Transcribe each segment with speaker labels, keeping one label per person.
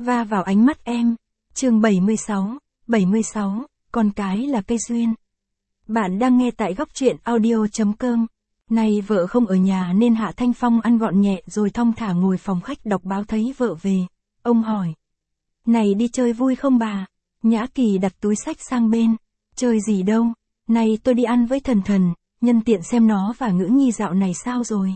Speaker 1: va vào ánh mắt em. Chương 76, con cái là cây duyên. Bạn đang nghe tại góc truyện audio.com. Nay vợ không ở nhà nên Hạ Thanh Phong ăn gọn nhẹ rồi thong thả ngồi phòng khách đọc báo thấy vợ về. Ông hỏi. Này đi chơi vui không bà? Nhã Kỳ đặt túi sách sang bên. Chơi gì đâu? Này tôi đi ăn với Thần Thần, nhân tiện xem nó và Ngữ Nhi dạo này sao rồi.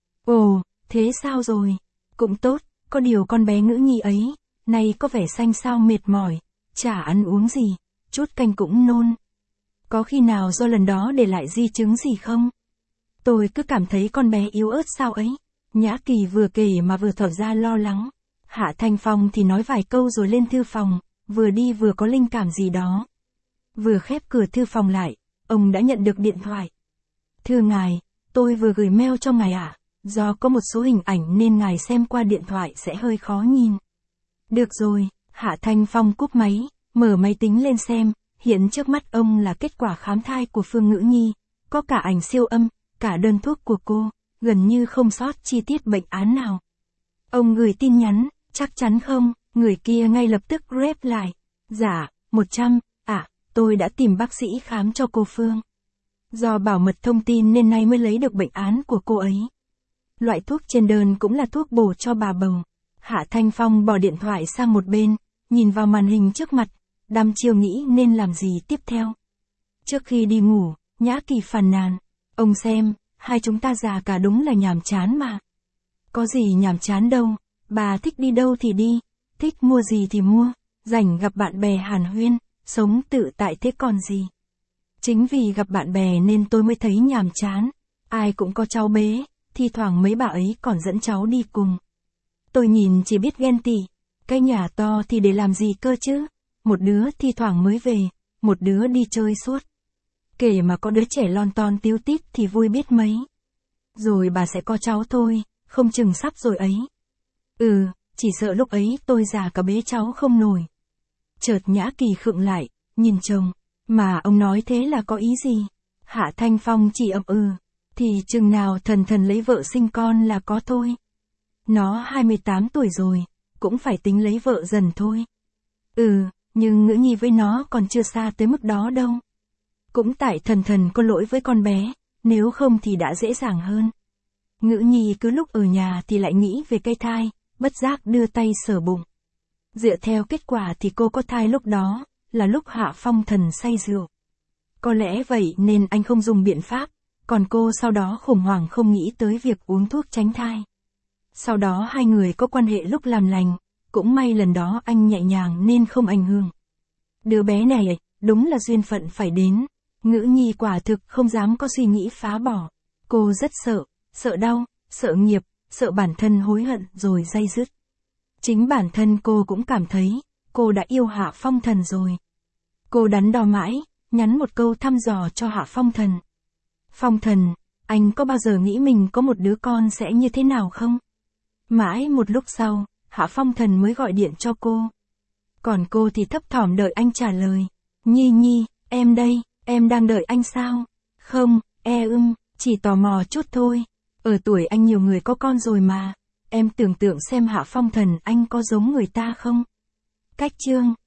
Speaker 1: Ồ, thế sao rồi? Cũng tốt, có điều con bé Ngữ Nhi ấy, nay có vẻ xanh xao mệt mỏi, chả ăn uống gì, chút canh cũng nôn. Có khi nào do lần đó để lại di chứng gì không? Tôi cứ cảm thấy con bé yếu ớt sao ấy. Nhã Kỳ vừa kể mà vừa tỏ ra lo lắng. Hạ Thanh Phong thì nói vài câu rồi lên thư phòng, vừa đi vừa có linh cảm gì đó. Vừa khép cửa thư phòng lại, ông đã nhận được điện thoại. Thưa ngài, tôi vừa gửi mail cho ngài ạ. Do có một số hình ảnh nên ngài xem qua điện thoại sẽ hơi khó nhìn. Được rồi, Hạ Thanh Phong cúp máy, mở máy tính lên xem, hiện trước mắt ông là kết quả khám thai của Phương Ngữ Nhi, có cả ảnh siêu âm, cả đơn thuốc của cô, gần như không sót chi tiết bệnh án nào. Ông gửi tin nhắn, chắc chắn không, người kia ngay lập tức rep lại. Dạ, 100, tôi đã tìm bác sĩ khám cho cô Phương. Do bảo mật thông tin nên nay mới lấy được bệnh án của cô ấy. Loại thuốc trên đơn cũng là thuốc bổ cho bà bầu. Hạ Thanh Phong bỏ điện thoại sang một bên, nhìn vào màn hình trước mặt, đăm chiêu nghĩ nên làm gì tiếp theo. Trước khi đi ngủ, Nhã Kỳ phàn nàn. Ông xem, hai chúng ta già cả đúng là nhàm chán mà. Có gì nhàm chán đâu, bà thích đi đâu thì đi, thích mua gì thì mua, rảnh gặp bạn bè hàn huyên, sống tự tại thế còn gì. Chính vì gặp bạn bè nên tôi mới thấy nhàm chán, ai cũng có cháu bế, thi thoảng mấy bà ấy còn dẫn cháu đi cùng. Tôi nhìn chỉ biết ghen tị, cái nhà to thì để làm gì cơ chứ, một đứa thi thoảng mới về, một đứa đi chơi suốt. Kể mà có đứa trẻ lon ton tíu tít thì vui biết mấy. Rồi bà sẽ có cháu thôi, không chừng sắp rồi ấy. Chỉ sợ lúc ấy tôi già cả bế cháu không nổi. Chợt Nhã Kỳ khựng lại, nhìn chồng, mà ông nói thế là có ý gì? Hạ Thanh Phong chỉ thì chừng nào Thần Thần lấy vợ sinh con là có thôi. Nó 28 tuổi rồi, cũng phải tính lấy vợ dần thôi. Nhưng Ngữ Nhi với nó còn chưa xa tới mức đó đâu. Cũng tại Thần Thần có lỗi với con bé, nếu không thì đã dễ dàng hơn. Ngữ Nhi cứ lúc ở nhà thì lại nghĩ về cây thai, bất giác đưa tay sờ bụng. Dựa theo kết quả thì cô có thai lúc đó, là lúc Hạ Phong Thần say rượu. Có lẽ vậy nên anh không dùng biện pháp, còn cô sau đó khủng hoảng không nghĩ tới việc uống thuốc tránh thai. Sau đó hai người có quan hệ lúc làm lành, cũng may lần đó anh nhẹ nhàng nên không ảnh hưởng. Đứa bé này, đúng là duyên phận phải đến. Ngữ Nhi quả thực không dám có suy nghĩ phá bỏ. Cô rất sợ đau, sợ nghiệp, sợ bản thân hối hận rồi day dứt. Chính bản thân cô cũng cảm thấy, cô đã yêu Hạ Phong Thần rồi. Cô đắn đo mãi, nhắn một câu thăm dò cho Hạ Phong Thần. Phong Thần, anh có bao giờ nghĩ mình có một đứa con sẽ như thế nào không? Mãi một lúc sau, Hạ Phong Thần mới gọi điện cho cô. Còn cô thì thấp thỏm đợi anh trả lời. Nhi, em đây, em đang đợi anh sao? Không, chỉ tò mò chút thôi. Ở tuổi anh nhiều người có con rồi mà. Em tưởng tượng xem Hạ Phong Thần anh có giống người ta không? Cách chương